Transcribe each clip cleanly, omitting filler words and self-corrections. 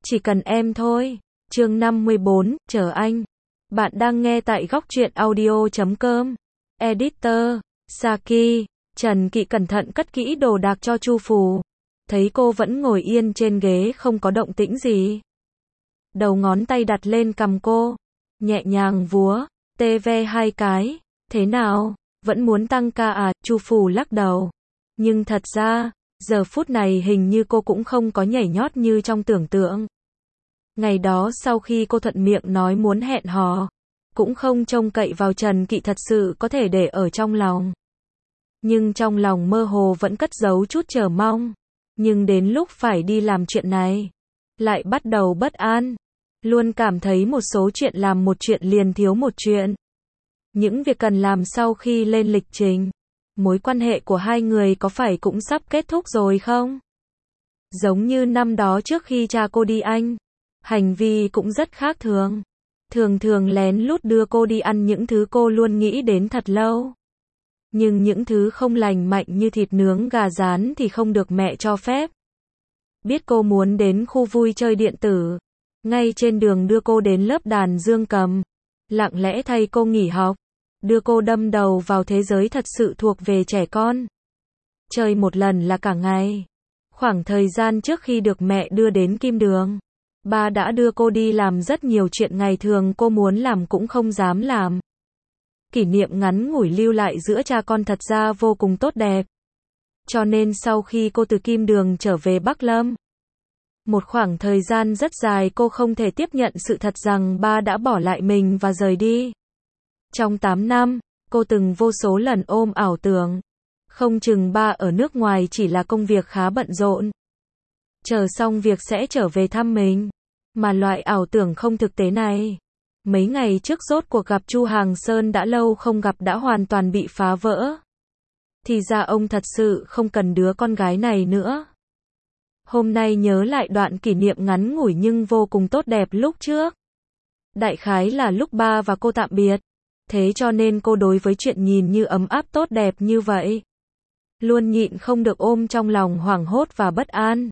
Chỉ cần em thôi. Chương 54, chờ anh. Bạn đang nghe tại góc truyện audio.com. Editor, Saki. Trần Kỵ cẩn thận cất kỹ đồ đạc cho Chu Phù. Thấy cô vẫn ngồi yên trên ghế không có động tĩnh gì. Đầu ngón tay đặt lên cằm cô. Nhẹ nhàng vúa, tê ve hai cái. Thế nào? Vẫn muốn tăng ca à? Chu Phù lắc đầu. Nhưng thật ra, giờ phút này hình như cô cũng không có nhảy nhót như trong tưởng tượng. Ngày đó sau khi cô thuận miệng nói muốn hẹn hò, cũng không trông cậy vào Trần Kỵ thật sự có thể để ở trong lòng. Nhưng trong lòng mơ hồ vẫn cất giấu chút chờ mong. Nhưng đến lúc phải đi làm chuyện này, lại bắt đầu bất an. Luôn cảm thấy một số chuyện làm một chuyện liền thiếu một chuyện. Những việc cần làm sau khi lên lịch trình. Mối quan hệ của hai người có phải cũng sắp kết thúc rồi không? Giống như năm đó trước khi cha cô đi Anh, hành vi cũng rất khác thường. Thường thường lén lút đưa cô đi ăn những thứ cô luôn nghĩ đến thật lâu. Nhưng những thứ không lành mạnh như thịt nướng gà rán thì không được mẹ cho phép. Biết cô muốn đến khu vui chơi điện tử, ngay trên đường đưa cô đến lớp đàn dương cầm. Lặng lẽ thay cô nghỉ học, đưa cô đâm đầu vào thế giới thật sự thuộc về trẻ con. Chơi một lần là cả ngày. Khoảng thời gian trước khi được mẹ đưa đến Kim Đường, ba đã đưa cô đi làm rất nhiều chuyện ngày thường cô muốn làm cũng không dám làm. Kỷ niệm ngắn ngủi lưu lại giữa cha con thật ra vô cùng tốt đẹp. Cho nên sau khi cô từ Kim Đường trở về Bắc Lâm, một khoảng thời gian rất dài cô không thể tiếp nhận sự thật rằng ba đã bỏ lại mình và rời đi. Trong 8 năm, cô từng vô số lần ôm ảo tưởng. Không chừng ba ở nước ngoài chỉ là công việc khá bận rộn. Chờ xong việc sẽ trở về thăm mình. Mà loại ảo tưởng không thực tế này, mấy ngày trước rốt cuộc gặp Chu Hàng Sơn đã lâu không gặp đã hoàn toàn bị phá vỡ. Thì ra ông thật sự không cần đứa con gái này nữa. Hôm nay nhớ lại đoạn kỷ niệm ngắn ngủi nhưng vô cùng tốt đẹp lúc trước. Đại khái là lúc ba và cô tạm biệt. Thế cho nên cô đối với chuyện nhìn như ấm áp tốt đẹp như vậy, luôn nhịn không được ôm trong lòng hoảng hốt và bất an.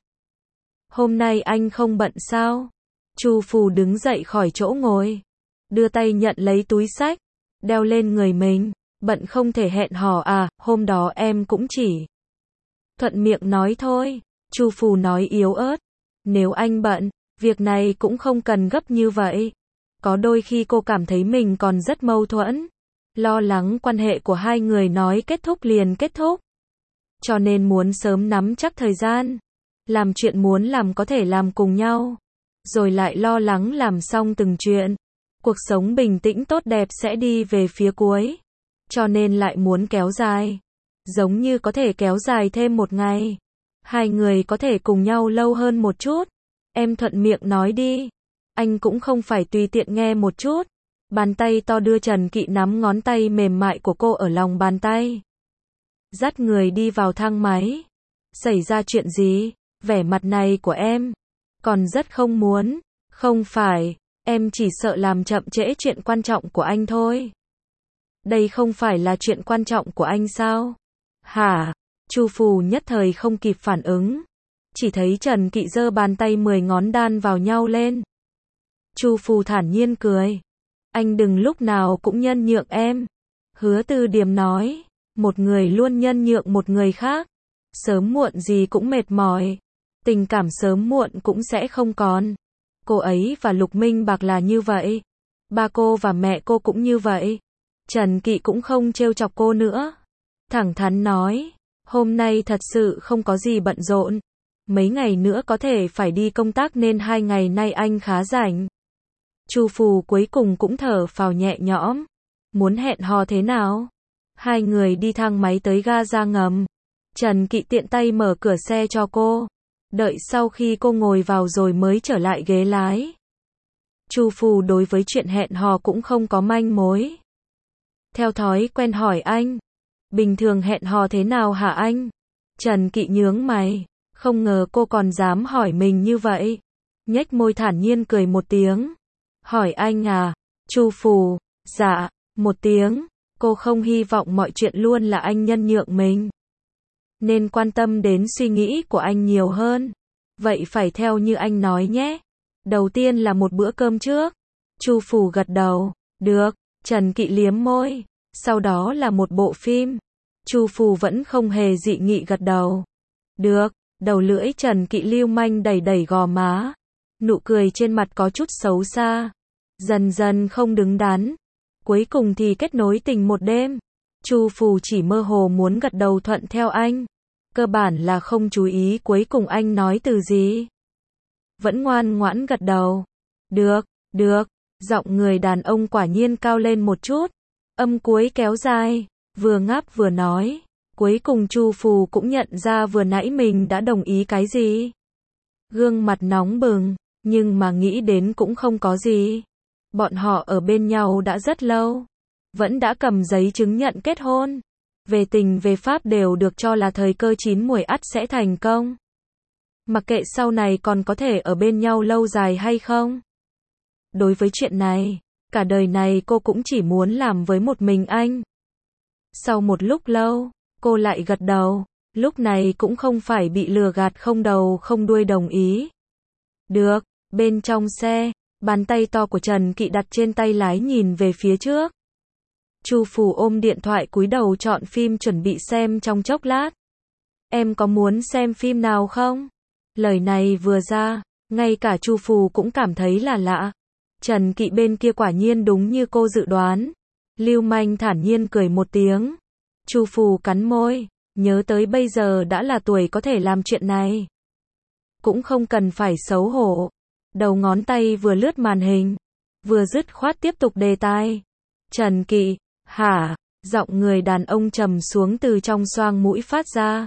Hôm nay anh không bận sao? Chu Phù đứng dậy khỏi chỗ ngồi, đưa tay nhận lấy túi xách, đeo lên người mình. Bận không thể hẹn hò à? Hôm đó em cũng chỉ thuận miệng nói thôi. Chu Phù nói yếu ớt. Nếu anh bận, việc này cũng không cần gấp như vậy. Có đôi khi cô cảm thấy mình còn rất mâu thuẫn, lo lắng quan hệ của hai người nói kết thúc liền kết thúc. Cho nên muốn sớm nắm chắc thời gian, làm chuyện muốn làm có thể làm cùng nhau, rồi lại lo lắng làm xong từng chuyện, cuộc sống bình tĩnh tốt đẹp sẽ đi về phía cuối. Cho nên lại muốn kéo dài, giống như có thể kéo dài thêm một ngày, hai người có thể cùng nhau lâu hơn một chút. Em thuận miệng nói đi. Anh cũng không phải tùy tiện nghe một chút. Bàn tay to đưa Trần Kỵ nắm ngón tay mềm mại của cô ở lòng bàn tay. Dắt người đi vào thang máy. Xảy ra chuyện gì? Vẻ mặt này của em còn rất không muốn. Không phải, em chỉ sợ làm chậm trễ chuyện quan trọng của anh thôi. Đây không phải là chuyện quan trọng của anh sao? Hả? Chu Phù nhất thời không kịp phản ứng. Chỉ thấy Trần Kỵ giơ bàn tay 10 ngón đan vào nhau lên. Chu Phù thản nhiên cười. Anh đừng lúc nào cũng nhân nhượng em. Hứa Từ Điềm nói. Một người luôn nhân nhượng một người khác, sớm muộn gì cũng mệt mỏi. Tình cảm sớm muộn cũng sẽ không còn. Cô ấy và Lục Minh Bạc là như vậy. Ba cô và mẹ cô cũng như vậy. Trần Kỵ cũng không trêu chọc cô nữa. Thẳng thắn nói. Hôm nay thật sự không có gì bận rộn. Mấy ngày nữa có thể phải đi công tác nên 2 ngày nay anh khá rảnh. Chu Phù cuối cùng cũng thở phào nhẹ nhõm. Muốn hẹn hò thế nào? Hai người đi thang máy tới ga ra ngầm. Trần Kỵ tiện tay mở cửa xe cho cô. Đợi sau khi cô ngồi vào rồi mới trở lại ghế lái. Chu Phù đối với chuyện hẹn hò cũng không có manh mối. Theo thói quen hỏi anh. Bình thường hẹn hò thế nào hả anh? Trần Kỵ nhướng mày. Không ngờ cô còn dám hỏi mình như vậy. Nhếch môi thản nhiên cười một tiếng. Hỏi anh à? Chu Phù. Dạ. Một tiếng. Cô không hy vọng mọi chuyện luôn là anh nhân nhượng mình. Nên quan tâm đến suy nghĩ của anh nhiều hơn. Vậy phải theo như anh nói nhé. Đầu tiên là một bữa cơm trước. Chu Phù gật đầu. Được. Trần Kỵ liếm môi. Sau đó là một bộ phim. Chu Phù vẫn không hề dị nghị gật đầu. Được. Đầu lưỡi Trần Kỵ lưu manh đẩy đẩy gò má. Nụ cười trên mặt có chút xấu xa. Dần dần không đứng đắn. Cuối cùng thì kết nối tình một đêm. Chu Phù chỉ mơ hồ muốn gật đầu thuận theo anh. Cơ bản là không chú ý cuối cùng anh nói từ gì. Vẫn ngoan ngoãn gật đầu. Được, được. Giọng người đàn ông quả nhiên cao lên một chút. Âm cuối kéo dài. Vừa ngáp vừa nói. Cuối cùng Chu Phù cũng nhận ra vừa nãy mình đã đồng ý cái gì. Gương mặt nóng bừng. Nhưng mà nghĩ đến cũng không có gì. Bọn họ ở bên nhau đã rất lâu. Vẫn đã cầm giấy chứng nhận kết hôn. Về tình về pháp đều được cho là thời cơ chín muồi ắt sẽ thành công. Mặc kệ sau này còn có thể ở bên nhau lâu dài hay không. Đối với chuyện này, cả đời này cô cũng chỉ muốn làm với một mình anh. Sau một lúc lâu, cô lại gật đầu. Lúc này cũng không phải bị lừa gạt không đầu không đuôi đồng ý. Được. Bên trong xe, bàn tay to của Trần Kỵ đặt trên tay lái nhìn về phía trước. Chu Phù ôm điện thoại cúi đầu chọn phim chuẩn bị xem trong chốc lát. Em có muốn xem phim nào không? Lời này vừa ra, ngay cả Chu Phù cũng cảm thấy là lạ. Trần Kỵ bên kia quả nhiên đúng như cô dự đoán. Lưu manh thản nhiên cười một tiếng. Chu Phù cắn môi, nhớ tới bây giờ đã là tuổi có thể làm chuyện này. Cũng không cần phải xấu hổ. Đầu ngón tay vừa lướt màn hình, vừa dứt khoát tiếp tục đề tài. Trần Kỵ, hả? Giọng người đàn ông trầm xuống từ trong xoang mũi phát ra.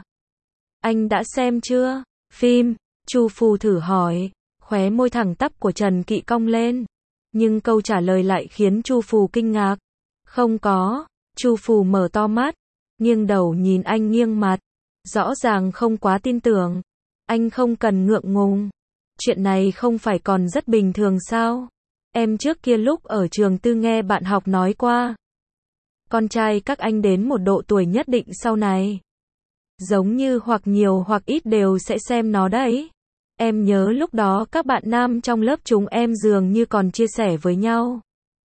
Anh đã xem chưa? Phim, Chu Phù thử hỏi. Khóe môi thẳng tắp của Trần Kỵ cong lên. Nhưng câu trả lời lại khiến Chu Phù kinh ngạc. Không có. Chu Phù mở to mắt, nghiêng đầu nhìn anh nghiêng mặt. Rõ ràng không quá tin tưởng. Anh không cần ngượng ngùng. Chuyện này không phải còn rất bình thường sao? Em trước kia lúc ở trường tư nghe bạn học nói qua. Con trai các anh đến một độ tuổi nhất định sau này. Giống như hoặc nhiều hoặc ít đều sẽ xem nó đấy. Em nhớ lúc đó các bạn nam trong lớp chúng em dường như còn chia sẻ với nhau.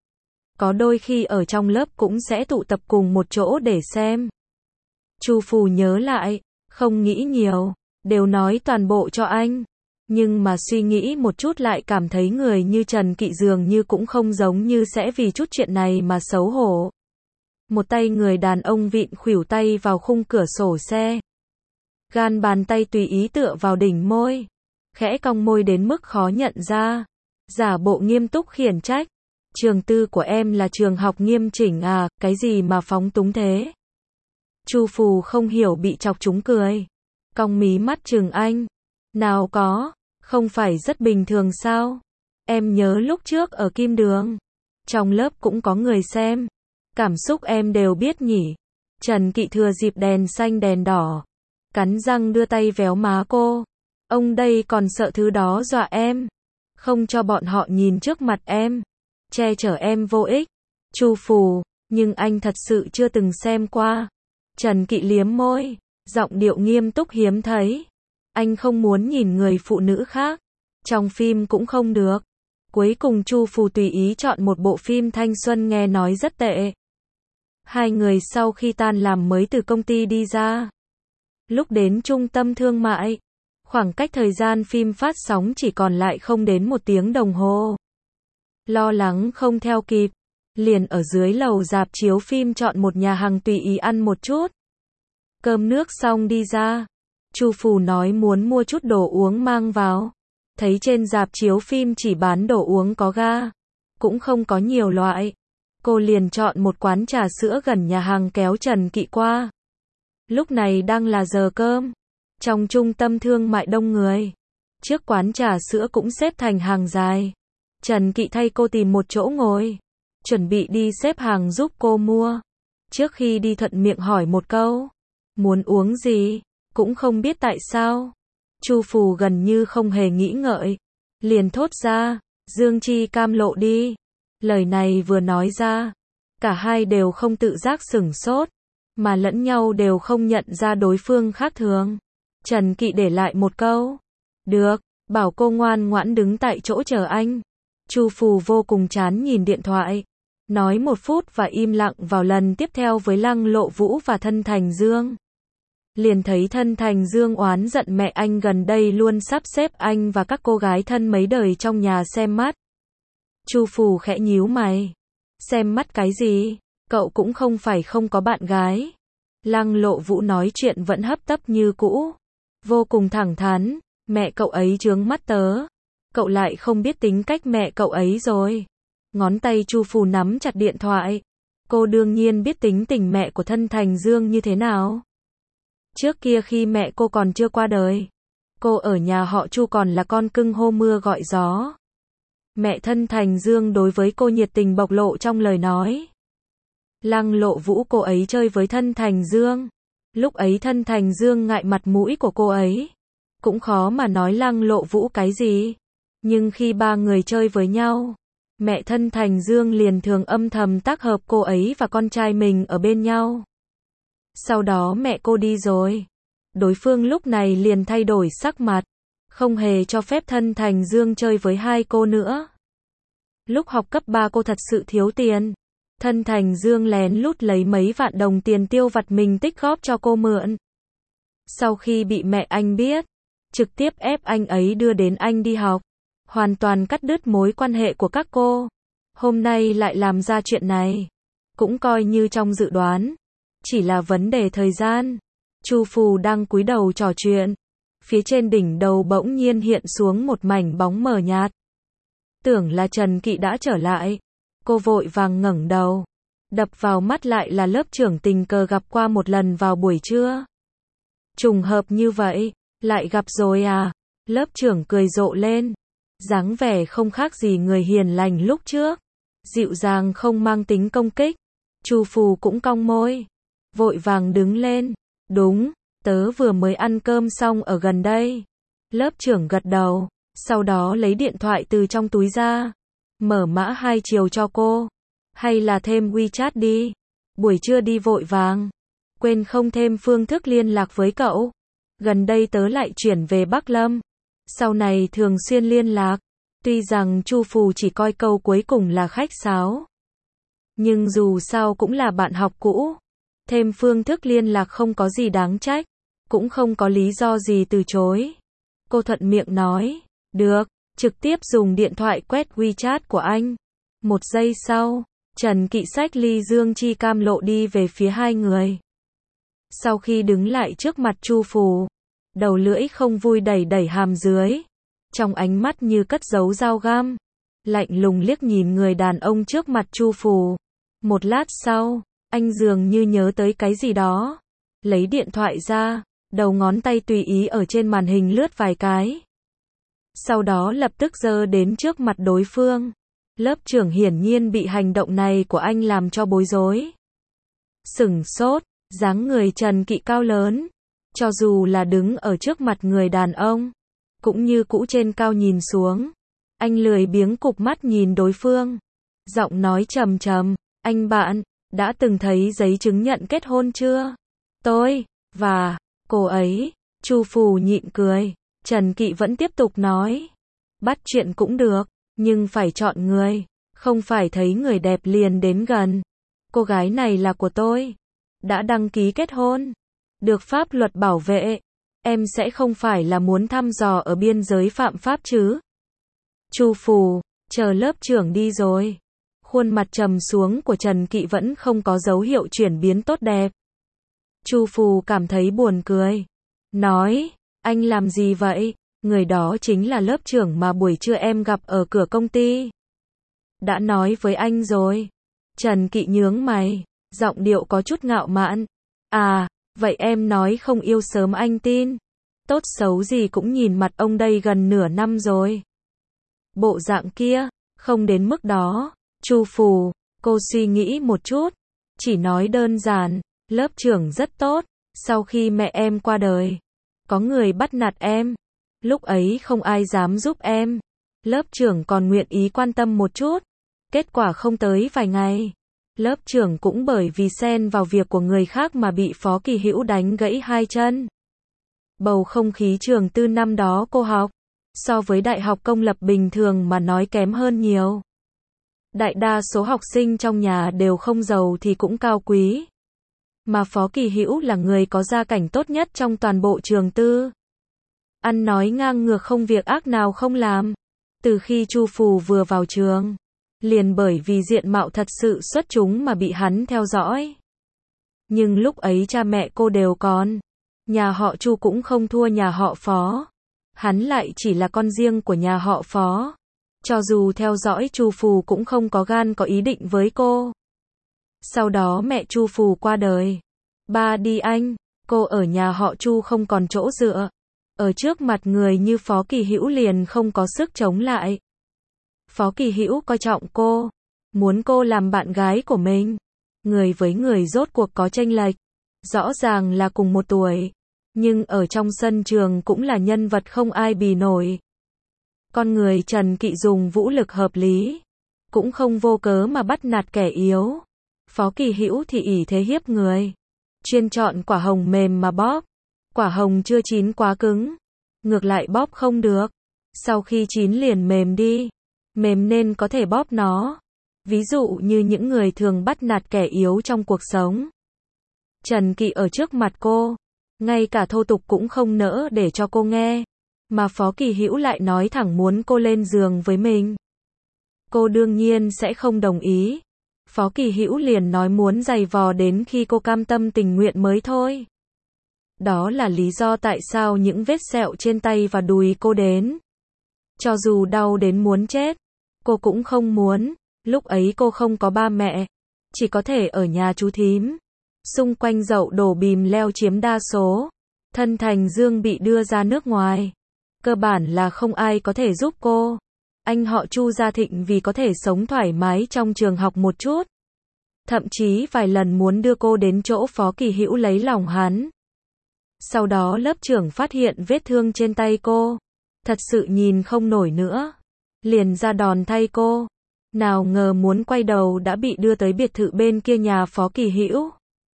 Có đôi khi ở trong lớp cũng sẽ tụ tập cùng một chỗ để xem. Chu Phù nhớ lại, không nghĩ nhiều, đều nói toàn bộ cho anh. Nhưng mà suy nghĩ một chút lại cảm thấy người như Trần Kỵ dường như cũng không giống như sẽ vì chút chuyện này mà xấu hổ. Một tay người đàn ông vịn khuỷu tay vào khung cửa sổ xe. Gan bàn tay tùy ý tựa vào đỉnh môi. Khẽ cong môi đến mức khó nhận ra. Giả bộ nghiêm túc khiển trách. Trường tư của em là trường học nghiêm chỉnh à, cái gì mà phóng túng thế? Chu Phù không hiểu bị chọc trúng cười. Cong mí mắt chừng anh. Nào có, không phải rất bình thường sao? Em nhớ lúc trước ở Kim Đường. Trong lớp cũng có người xem. Cảm xúc em đều biết nhỉ. Trần Kỵ thừa dịp đèn xanh đèn đỏ. Cắn răng đưa tay véo má cô. Ông đây còn sợ thứ đó dọa em. Không cho bọn họ nhìn trước mặt em. Che chở em vô ích. Chu Phù, nhưng anh thật sự chưa từng xem qua. Trần Kỵ liếm môi. Giọng điệu nghiêm túc hiếm thấy. Anh không muốn nhìn người phụ nữ khác. Trong phim cũng không được. Cuối cùng Chu Phù tùy ý chọn một bộ phim thanh xuân nghe nói rất tệ. Hai người sau khi tan làm mới từ công ty đi ra. Lúc đến trung tâm thương mại, khoảng cách thời gian phim phát sóng chỉ còn lại không đến 1 tiếng đồng hồ. Lo lắng không theo kịp, liền ở dưới lầu rạp chiếu phim chọn một nhà hàng tùy ý ăn một chút. Cơm nước xong đi ra, Chu Phù nói muốn mua chút đồ uống mang vào. Thấy trên rạp chiếu phim chỉ bán đồ uống có ga, cũng không có nhiều loại. Cô liền chọn một quán trà sữa gần nhà hàng kéo Trần Kỵ qua. Lúc này đang là giờ cơm. Trong trung tâm thương mại đông người. Trước quán trà sữa cũng xếp thành hàng dài. Trần Kỵ thay cô tìm một chỗ ngồi. Chuẩn bị đi xếp hàng giúp cô mua. Trước khi đi thuận miệng hỏi một câu. Muốn uống gì? Cũng không biết tại sao. Chu Phù gần như không hề nghĩ ngợi. Liền thốt ra. Dương Chi cam lộ đi. Lời này vừa nói ra. Cả hai đều không tự giác sửng sốt. Mà lẫn nhau đều không nhận ra đối phương khác thường. Trần Kỵ để lại một câu. Được. bảo cô ngoan ngoãn đứng tại chỗ chờ anh. Chu Phù vô cùng chán nhìn điện thoại, nói 1 phút và im lặng vào lần tiếp theo với Lăng Lộ Vũ và Thân Thành Dương. Liền thấy Thân Thành Dương oán giận mẹ anh gần đây luôn sắp xếp anh và các cô gái thân mấy đời trong nhà xem mắt. Chu Phù khẽ nhíu mày. Xem mắt cái gì? Cậu cũng không phải không có bạn gái. Lăng Lộ Vũ nói chuyện vẫn hấp tấp như cũ, vô cùng thẳng thắn. Mẹ cậu ấy chướng mắt tớ. Cậu lại không biết tính cách mẹ cậu ấy rồi. Ngón tay Chu Phù nắm chặt điện thoại. Cô đương nhiên biết tính tình mẹ của Thân Thành Dương như thế nào. Trước kia khi mẹ cô còn chưa qua đời, cô ở nhà họ Chu còn là con cưng hô mưa gọi gió. Mẹ Thân Thành Dương đối với cô nhiệt tình bộc lộ trong lời nói. Lăng Lộ Vũ cô ấy chơi với Thân Thành Dương. Lúc ấy Thân Thành Dương ngại mặt mũi của cô ấy. Cũng khó mà nói Lăng Lộ Vũ cái gì. Nhưng khi 3 người chơi với nhau, mẹ Thân Thành Dương liền thường âm thầm tác hợp cô ấy và con trai mình ở bên nhau. Sau đó mẹ cô đi rồi. Đối phương lúc này liền thay đổi sắc mặt, không hề cho phép Thân Thành Dương chơi với 2 cô nữa. Lúc học cấp 3 cô thật sự thiếu tiền. Thân Thành Dương lén lút lấy mấy vạn đồng tiền tiêu vặt mình tích góp cho cô mượn. Sau khi bị mẹ anh biết, trực tiếp ép anh ấy đưa đến anh đi học, hoàn toàn cắt đứt mối quan hệ của các cô. Hôm nay lại làm ra chuyện này, cũng coi như trong dự đoán, chỉ là vấn đề thời gian. Chu Phù đang cúi đầu trò chuyện, phía trên đỉnh đầu bỗng nhiên hiện xuống một mảnh bóng mờ nhạt. Tưởng là Trần Kỵ đã trở lại, cô vội vàng ngẩng đầu. Đập vào mắt lại là lớp trưởng tình cờ gặp qua một lần vào buổi trưa. Trùng hợp như vậy, lại gặp rồi à? Lớp trưởng cười rộ lên, dáng vẻ không khác gì người hiền lành lúc trước, dịu dàng không mang tính công kích. Chu Phù cũng cong môi, vội vàng đứng lên. Đúng, tớ vừa mới ăn cơm xong ở gần đây. Lớp trưởng gật đầu, sau đó lấy điện thoại từ trong túi ra, mở mã 2 chiều cho cô. Hay là thêm WeChat đi, buổi trưa đi vội vàng, quên không thêm phương thức liên lạc với cậu. Gần đây tớ lại chuyển về Bắc Lâm, sau này thường xuyên liên lạc. Tuy rằng Chu Phù chỉ coi câu cuối cùng là khách sáo, nhưng dù sao cũng là bạn học cũ, thêm phương thức liên lạc không có gì đáng trách, cũng không có lý do gì từ chối. Cô thuận miệng nói, được, trực tiếp dùng điện thoại quét WeChat của anh. 1 giây sau, Trần Kỵ xách ly dương chi cam lộ đi về phía 2 người. Sau khi đứng lại trước mặt Chu Phù, đầu lưỡi không vui đẩy đẩy hàm dưới, trong ánh mắt như cất giấu dao găm, lạnh lùng liếc nhìn người đàn ông trước mặt Chu Phù. Một lát sau, anh dường như nhớ tới cái gì đó, lấy điện thoại ra, đầu ngón tay tùy ý ở trên màn hình lướt vài cái. Sau đó lập tức giơ đến trước mặt đối phương. Lớp trưởng hiển nhiên bị hành động này của anh làm cho bối rối. Sửng sốt, dáng người Trần Kỵ cao lớn, cho dù là đứng ở trước mặt người đàn ông, cũng như cũ trên cao nhìn xuống. Anh lười biếng cụp mắt nhìn đối phương, giọng nói trầm trầm, anh bạn, đã từng thấy giấy chứng nhận kết hôn chưa? Tôi, và, cô ấy. Chu Phù nhịn cười, Trần Kỵ vẫn tiếp tục nói, bắt chuyện cũng được, nhưng phải chọn người, không phải thấy người đẹp liền đến gần. Cô gái này là của tôi, đã đăng ký kết hôn, được pháp luật bảo vệ, em sẽ không phải là muốn thăm dò ở biên giới phạm pháp chứ? Chu Phù, chờ lớp trưởng đi rồi. Khuôn mặt trầm xuống của Trần Kỵ vẫn không có dấu hiệu chuyển biến tốt đẹp. Chu Phù cảm thấy buồn cười, nói, anh làm gì vậy? Người đó chính là lớp trưởng mà buổi trưa em gặp ở cửa công ty. Đã nói với anh rồi. Trần Kỵ nhướng mày, giọng điệu có chút ngạo mạn. À, vậy em nói không yêu sớm anh tin. Tốt xấu gì cũng nhìn mặt ông đây gần nửa năm rồi. Bộ dạng kia, không đến mức đó. Chu Phù, cô suy nghĩ một chút, chỉ nói đơn giản, lớp trưởng rất tốt, sau khi mẹ em qua đời, có người bắt nạt em, lúc ấy không ai dám giúp em, lớp trưởng còn nguyện ý quan tâm một chút, kết quả không tới vài ngày, lớp trưởng cũng bởi vì xen vào việc của người khác mà bị Phó Kỳ Hữu đánh gãy 2 chân. Bầu không khí trường tư năm đó cô học, so với đại học công lập bình thường mà nói kém hơn nhiều. Đại đa số học sinh trong nhà đều không giàu thì cũng cao quý. Mà Phó Kỳ Hữu là người có gia cảnh tốt nhất trong toàn bộ trường tư. Ăn nói ngang ngược không việc ác nào không làm. Từ khi Chu Phù vừa vào trường, liền bởi vì diện mạo thật sự xuất chúng mà bị hắn theo dõi. Nhưng lúc ấy cha mẹ cô đều còn. Nhà họ Chu cũng không thua nhà họ Phó. Hắn lại chỉ là con riêng của nhà họ Phó. Cho dù theo dõi Chu Phù cũng không có gan có ý định với cô. Sau đó mẹ Chu Phù qua đời. Ba đi anh, cô ở nhà họ Chu không còn chỗ dựa. Ở trước mặt người như Phó Kỳ Hữu liền không có sức chống lại. Phó Kỳ Hữu coi trọng cô, muốn cô làm bạn gái của mình. Người với người rốt cuộc có chênh lệch. Rõ ràng là cùng một tuổi, nhưng ở trong sân trường cũng là nhân vật không ai bì nổi. Con người Trần Kỵ dùng vũ lực hợp lý, cũng không vô cớ mà bắt nạt kẻ yếu. Phó Kỳ Hữu thì ỷ thế hiếp người, chuyên chọn quả hồng mềm mà bóp. Quả hồng chưa chín quá cứng, ngược lại bóp không được. Sau khi chín liền mềm đi, mềm nên có thể bóp nó. Ví dụ như những người thường bắt nạt kẻ yếu trong cuộc sống. Trần Kỵ ở trước mặt cô, ngay cả thô tục cũng không nỡ để cho cô nghe. Mà Phó Kỳ Hữu lại nói thẳng muốn cô lên giường với mình. Cô đương nhiên sẽ không đồng ý. Phó Kỳ Hữu liền nói muốn giày vò đến khi cô cam tâm tình nguyện mới thôi. Đó là lý do tại sao những vết sẹo trên tay và đùi cô đến. Cho dù đau đến muốn chết, cô cũng không muốn. Lúc ấy cô không có ba mẹ, chỉ có thể ở nhà chú thím. Xung quanh dậu đổ bìm leo chiếm đa số. Thân Thành Dương bị đưa ra nước ngoài. Cơ bản là không ai có thể giúp cô. Anh họ Chu Gia Thịnh vì có thể sống thoải mái trong trường học một chút. Thậm chí vài lần muốn đưa cô đến chỗ Phó Kỳ Hữu lấy lòng hắn. Sau đó lớp trưởng phát hiện vết thương trên tay cô. Thật sự nhìn không nổi nữa. Liền ra đòn thay cô. Nào ngờ muốn quay đầu đã bị đưa tới biệt thự bên kia nhà Phó Kỳ Hữu.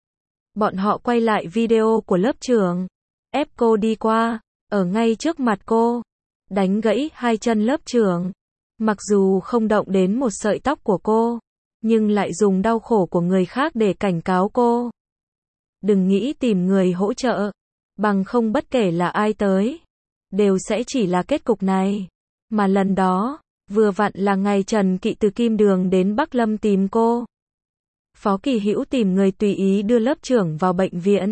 Bọn họ quay lại video của lớp trưởng. Ép cô đi qua, ở ngay trước mặt cô. Đánh gãy hai chân lớp trưởng. Mặc dù không động đến một sợi tóc của cô, nhưng lại dùng đau khổ của người khác để cảnh cáo cô. Đừng nghĩ tìm người hỗ trợ. Bằng không bất kể là ai tới, đều sẽ chỉ là kết cục này. Mà lần đó, vừa vặn là ngày Trần Kỵ từ Kim Đường đến Bắc Lâm tìm cô. Phó Kỳ Hữu tìm người tùy ý đưa lớp trưởng vào bệnh viện.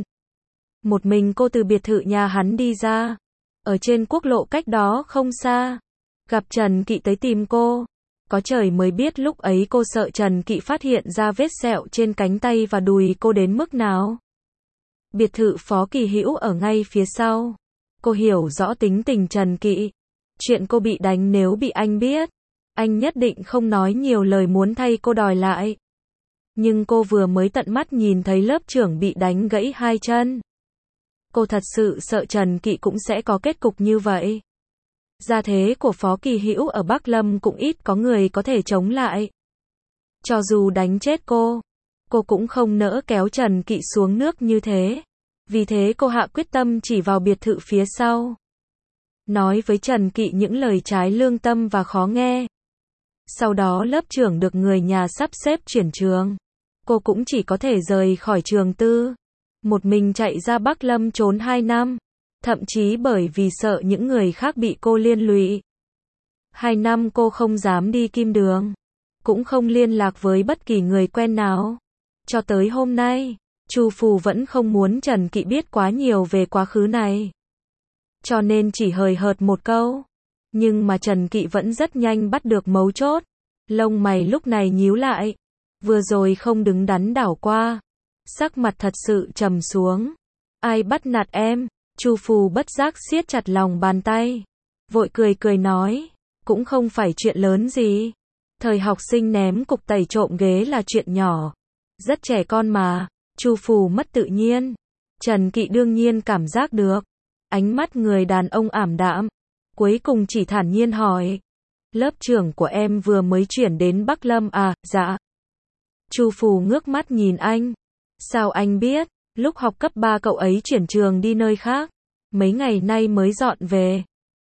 Một mình cô từ biệt thự nhà hắn đi ra. Ở trên quốc lộ cách đó không xa. Gặp Trần Kỵ tới tìm cô. Có trời mới biết lúc ấy cô sợ Trần Kỵ phát hiện ra vết sẹo trên cánh tay và đùi cô đến mức nào. Biệt thự Phó Kỳ Hữu ở ngay phía sau. Cô hiểu rõ tính tình Trần Kỵ. Chuyện cô bị đánh nếu bị anh biết, anh nhất định không nói nhiều lời muốn thay cô đòi lại. Nhưng cô vừa mới tận mắt nhìn thấy lớp trưởng bị đánh gãy hai chân. Cô thật sự sợ Trần Kỵ cũng sẽ có kết cục như vậy. Gia thế của Phó Kỳ Hữu ở Bắc Lâm cũng ít có người có thể chống lại. Cho dù đánh chết cô cũng không nỡ kéo Trần Kỵ xuống nước như thế. Vì thế cô hạ quyết tâm chỉ vào biệt thự phía sau. Nói với Trần Kỵ những lời trái lương tâm và khó nghe. Sau đó lớp trưởng được người nhà sắp xếp chuyển trường. Cô cũng chỉ có thể rời khỏi trường tư. Một mình chạy ra Bắc Lâm trốn 2 năm. Thậm chí bởi vì sợ những người khác bị cô liên lụy. 2 năm cô không dám đi Kim Đường. Cũng không liên lạc với bất kỳ người quen nào. Cho tới hôm nay, Chu Phù vẫn không muốn Trần Kỵ biết quá nhiều về quá khứ này. Cho nên chỉ hời hợt một câu. Nhưng mà Trần Kỵ vẫn rất nhanh bắt được mấu chốt. Lông mày lúc này nhíu lại. Vừa rồi không đứng đắn đảo qua. Sắc mặt thật sự trầm xuống. Ai bắt nạt em? Chu Phù bất giác siết chặt lòng bàn tay. Vội cười nói. Cũng không phải chuyện lớn gì. Thời học sinh ném cục tẩy trộm ghế là chuyện nhỏ. Rất trẻ con mà. Chu Phù mất tự nhiên. Trần Kỵ đương nhiên cảm giác được. Ánh mắt người đàn ông ảm đạm. Cuối cùng chỉ thản nhiên hỏi. Lớp trưởng của em vừa mới chuyển đến Bắc Lâm à? Dạ. Chu Phù ngước mắt nhìn anh. Sao anh biết? Lúc học cấp 3 cậu ấy chuyển trường đi nơi khác. Mấy ngày nay mới dọn về.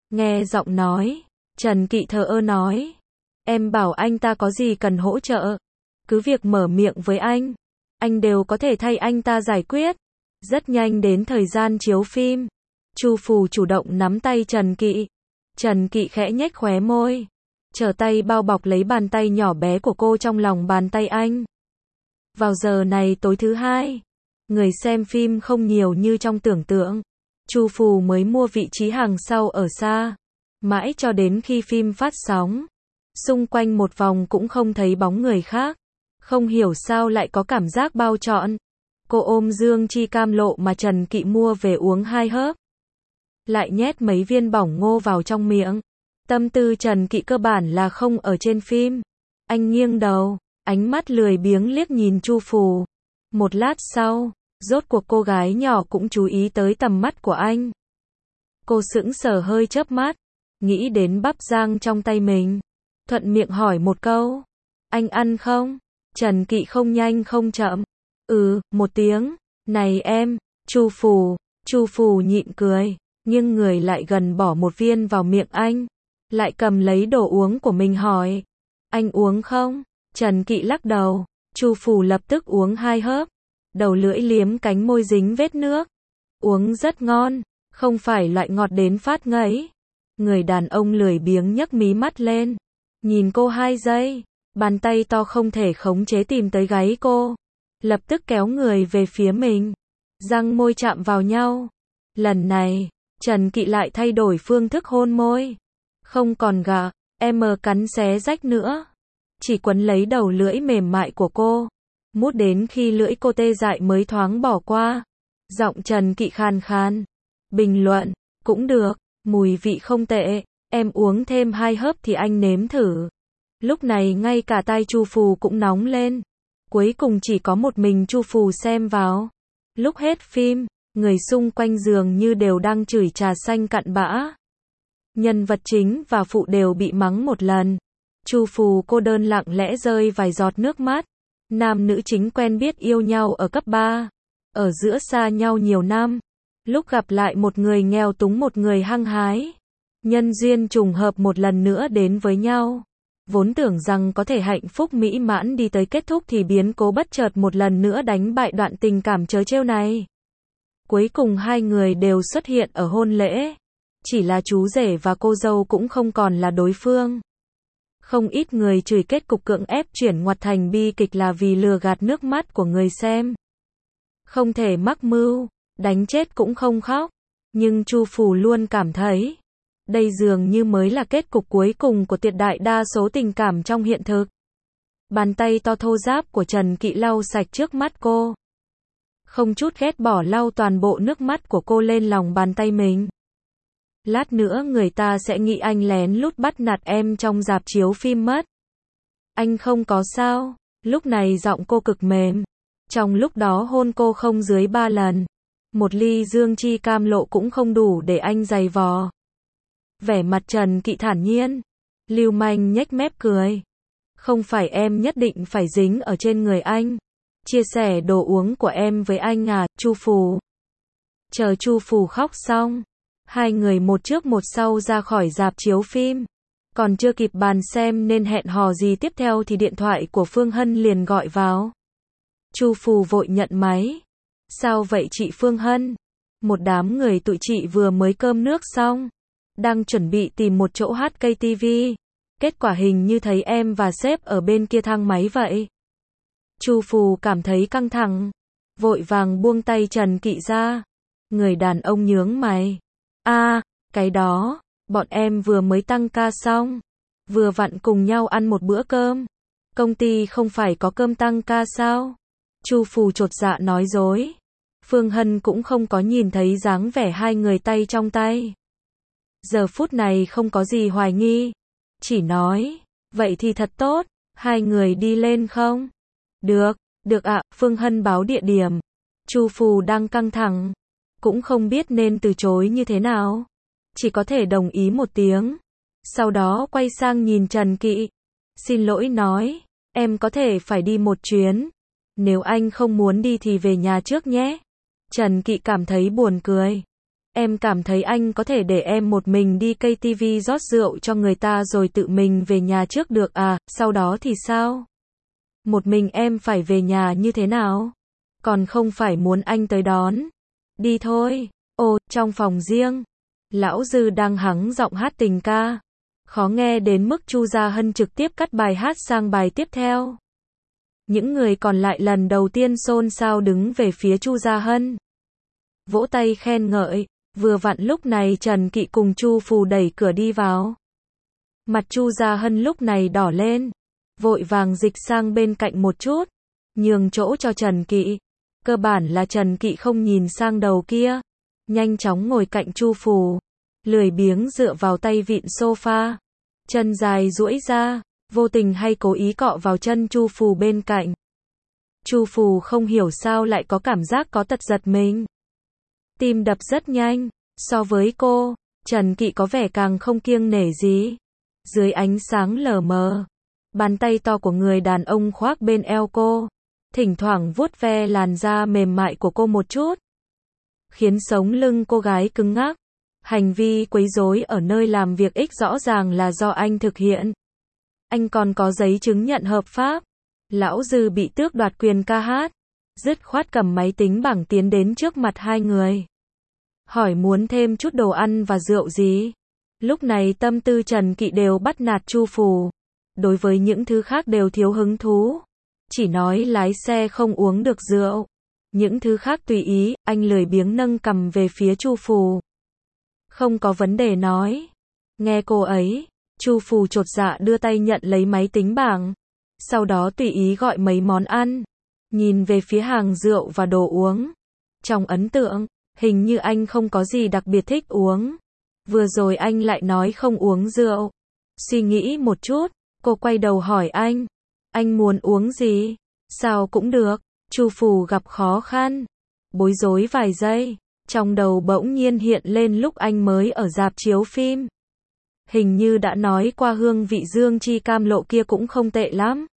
Nghe giọng nói, Trần Kỵ thờ ơ nói. Em bảo anh ta có gì cần hỗ trợ. Cứ việc mở miệng với anh đều có thể thay anh ta giải quyết. Rất nhanh đến thời gian chiếu phim. Chu Phù chủ động nắm tay Trần Kỵ. Trần Kỵ khẽ nhếch khóe môi. Trở tay bao bọc lấy bàn tay nhỏ bé của cô trong lòng bàn tay anh. Vào giờ này tối thứ hai, người xem phim không nhiều như trong tưởng tượng. Chu Phù mới mua vị trí hàng sau ở xa. Mãi cho đến khi phim phát sóng, xung quanh một vòng cũng không thấy bóng người khác. Không hiểu sao lại có cảm giác bao trọn. Cô ôm dương chi cam lộ mà Trần Kỵ mua về uống 2 hớp. Lại nhét mấy viên bỏng ngô vào trong miệng. Tâm tư Trần Kỵ cơ bản là không ở trên phim. Anh nghiêng đầu, ánh mắt lười biếng liếc nhìn Chu Phù. Một lát sau, rốt cuộc cô gái nhỏ cũng chú ý tới tầm mắt của anh. Cô sững sờ hơi chớp mắt, nghĩ đến bắp rang trong tay mình. Thuận miệng hỏi một câu. Anh ăn không? Trần Kỵ không nhanh không chậm. Một tiếng. Này em, Chu Phù nhịn cười, nhưng người lại gần bỏ một viên vào miệng anh. Lại cầm lấy đồ uống của mình hỏi. Anh uống không? Trần Kỵ lắc đầu. Chu Phù lập tức uống 2 hớp. Đầu lưỡi liếm cánh môi dính vết nước. Uống rất ngon, không phải loại ngọt đến phát ngấy. Người đàn ông lười biếng nhấc mí mắt lên. Nhìn cô 2 giây. Bàn tay to không thể khống chế tìm tới gáy cô. Lập tức kéo người về phía mình. Răng môi chạm vào nhau. Lần này, Trần Kỵ lại thay đổi phương thức hôn môi. Không còn gà, cắn xé rách nữa. Chỉ quấn lấy đầu lưỡi mềm mại của cô. Mút đến khi lưỡi cô tê dại mới thoáng bỏ qua. Giọng Trần Kỵ khàn khàn. Bình luận, cũng được, mùi vị không tệ. Em uống thêm 2 hớp thì anh nếm thử. Lúc này ngay cả tai Chu Phù cũng nóng lên. Cuối cùng chỉ có một mình Chu Phù xem vào. Lúc hết phim, người xung quanh dường như đều đang chửi trà xanh cặn bã. Nhân vật chính và phụ đều bị mắng một lần. Chu Phù cô đơn lặng lẽ rơi vài giọt nước mắt. Nam nữ chính quen biết yêu nhau ở cấp 3. Ở giữa xa nhau nhiều năm. Lúc gặp lại một người nghèo túng một người hăng hái. Nhân duyên trùng hợp một lần nữa đến với nhau. Vốn tưởng rằng có thể hạnh phúc mỹ mãn đi tới kết thúc thì biến cố bất chợt một lần nữa đánh bại đoạn tình cảm trớ trêu này. Cuối cùng 2 người đều xuất hiện ở hôn lễ. Chỉ là chú rể và cô dâu cũng không còn là đối phương. Không ít người chửi kết cục cưỡng ép chuyển ngoặt thành bi kịch là vì lừa gạt nước mắt của người xem. Không thể mắc mưu, đánh chết cũng không khóc. Nhưng Chu Phù luôn cảm thấy, đây dường như mới là kết cục cuối cùng của tuyệt đại đa số tình cảm trong hiện thực. Bàn tay to thô ráp của Trần Kỵ lau sạch trước mắt cô. Không chút ghét bỏ lau toàn bộ nước mắt của cô lên lòng bàn tay mình. Lát nữa người ta sẽ nghĩ anh lén lút bắt nạt em trong rạp chiếu phim mất. Anh không có sao. Lúc này giọng cô cực mềm. Trong lúc đó hôn cô không dưới 3 lần. Một ly dương chi cam lộ cũng không đủ để anh giày vò. Vẻ mặt Trần Kỵ thản nhiên. Lưu manh nhếch mép cười. Không phải em nhất định phải dính ở trên người anh. Chia sẻ đồ uống của em với anh à, Chu Phù. Chờ Chu Phù khóc xong. 2 người một trước một sau ra khỏi rạp chiếu phim. Còn chưa kịp bàn xem nên hẹn hò gì tiếp theo thì điện thoại của Phương Hân liền gọi vào. Chu Phù vội nhận máy. Sao vậy chị Phương Hân? Một đám người tụi chị vừa mới cơm nước xong. Đang chuẩn bị tìm một chỗ hát cây tivi. Kết quả hình như thấy em và sếp ở bên kia thang máy vậy. Chu Phù cảm thấy căng thẳng. Vội vàng buông tay Trần Kỵ ra. Người đàn ông nhướng mày. Cái đó, bọn em vừa mới tăng ca xong. Vừa vặn cùng nhau ăn một bữa cơm. Công ty không phải có cơm tăng ca sao? Chu Phù chột dạ nói dối. Phương Hân cũng không có nhìn thấy dáng vẻ 2 người tay trong tay. Giờ phút này không có gì hoài nghi. Chỉ nói, vậy thì thật tốt, 2 người đi lên không? Được ạ, Phương Hân báo địa điểm. Chu Phù đang căng thẳng. Cũng không biết nên từ chối như thế nào. Chỉ có thể đồng ý một tiếng. Sau đó quay sang nhìn Trần Kỵ. Xin lỗi nói, em có thể phải đi một chuyến. Nếu anh không muốn đi thì về nhà trước nhé. Trần Kỵ cảm thấy buồn cười. Em cảm thấy anh có thể để em một mình đi KTV rót rượu cho người ta rồi tự mình về nhà trước được à, sau đó thì sao? Một mình em phải về nhà như thế nào? Còn không phải muốn anh tới đón. Đi thôi. Ồ, trong phòng riêng, Lão Dư đang hắng giọng hát tình ca. Khó nghe đến mức Chu Gia Hân trực tiếp cắt bài hát sang bài tiếp theo. Những người còn lại lần đầu tiên xôn xao đứng về phía Chu Gia Hân. Vỗ tay khen ngợi, vừa vặn lúc này Trần Kỵ cùng Chu Phù đẩy cửa đi vào. Mặt Chu Gia Hân lúc này đỏ lên, vội vàng dịch sang bên cạnh một chút, nhường chỗ cho Trần Kỵ. Cơ bản là Trần Kỵ không nhìn sang đầu kia, nhanh chóng ngồi cạnh Chu Phù, lười biếng dựa vào tay vịn sofa, chân dài duỗi ra, vô tình hay cố ý cọ vào chân Chu Phù bên cạnh. Chu Phù không hiểu sao lại có cảm giác có tật giật mình. Tim đập rất nhanh, so với cô, Trần Kỵ có vẻ càng không kiêng nể gì. Dưới ánh sáng lờ mờ, bàn tay to của người đàn ông khoác bên eo cô, thỉnh thoảng vuốt ve làn da mềm mại của cô một chút, khiến sống lưng cô gái cứng ngắc. Hành vi quấy rối ở nơi làm việc X rõ ràng là do anh thực hiện. Anh còn có giấy chứng nhận hợp pháp. Lão Dư bị tước đoạt quyền ca hát, dứt khoát cầm máy tính bảng tiến đến trước mặt hai người, hỏi muốn thêm chút đồ ăn và rượu gì. Lúc này tâm tư Trần Kỵ đều bắt nạt Chu Phù, đối với những thứ khác đều thiếu hứng thú, chỉ nói lái xe không uống được rượu, những thứ khác tùy ý. Anh lười biếng nâng cằm về phía Chu Phù. Không có vấn đề nói. Nghe cô ấy, Chu Phù chột dạ đưa tay nhận lấy máy tính bảng, sau đó tùy ý gọi mấy món ăn, nhìn về phía hàng rượu và đồ uống. Trong ấn tượng, hình như anh không có gì đặc biệt thích uống. Vừa rồi anh lại nói không uống rượu. Suy nghĩ một chút, cô quay đầu hỏi anh muốn uống gì? Sao cũng được. Chu Phù gặp khó khăn, bối rối vài giây, trong đầu bỗng nhiên hiện lên lúc anh mới ở rạp chiếu phim. Hình như đã nói qua hương vị dương chi cam lộ kia cũng không tệ lắm.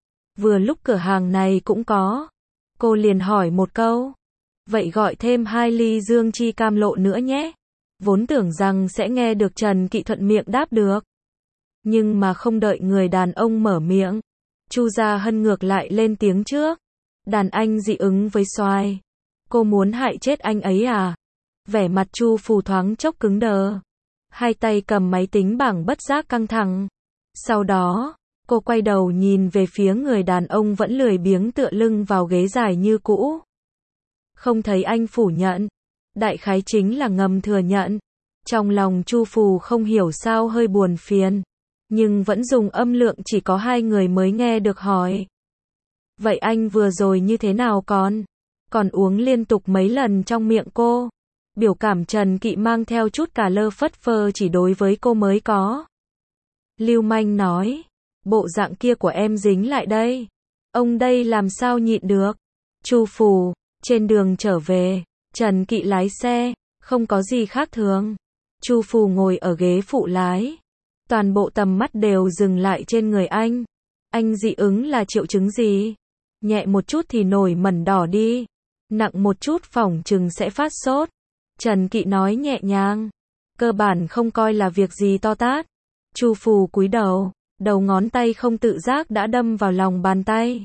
Vừa lúc cửa hàng này cũng có, cô liền hỏi một câu, vậy gọi thêm 2 ly dương chi cam lộ nữa nhé. Vốn tưởng rằng sẽ nghe được Trần Kỵ thuận miệng đáp được, nhưng mà không đợi người đàn ông mở miệng, Chu Gia Hân ngược lại lên tiếng trước. Đàn anh dị ứng với xoài. Cô muốn hại chết anh ấy à? Vẻ mặt Chu Phù thoáng chốc cứng đờ, hai tay cầm máy tính bảng bất giác căng thẳng. Sau đó, cô quay đầu nhìn về phía người đàn ông vẫn lười biếng tựa lưng vào ghế dài như cũ. Không thấy anh phủ nhận, đại khái chính là ngầm thừa nhận. Trong lòng Chu Phù không hiểu sao hơi buồn phiền, nhưng vẫn dùng âm lượng chỉ có 2 người mới nghe được hỏi. Vậy anh vừa rồi như thế nào còn uống liên tục mấy lần trong miệng cô. Biểu cảm Trần Kỵ mang theo chút cả lơ phất phơ chỉ đối với cô mới có. Lưu manh nói, bộ dạng kia của em dính lại đây. Ông đây làm sao nhịn được. Chu Phù, trên đường trở về, Trần Kỵ lái xe, không có gì khác thường. Chu Phù ngồi ở ghế phụ lái. Toàn bộ tầm mắt đều dừng lại trên người anh. Anh dị ứng là triệu chứng gì? Nhẹ một chút thì nổi mẩn đỏ đi, nặng một chút phỏng chừng sẽ phát sốt. Trần Kỵ nói nhẹ nhàng, cơ bản không coi là việc gì to tát. Chu Phù cúi đầu, đầu ngón tay không tự giác đã đâm vào lòng bàn tay.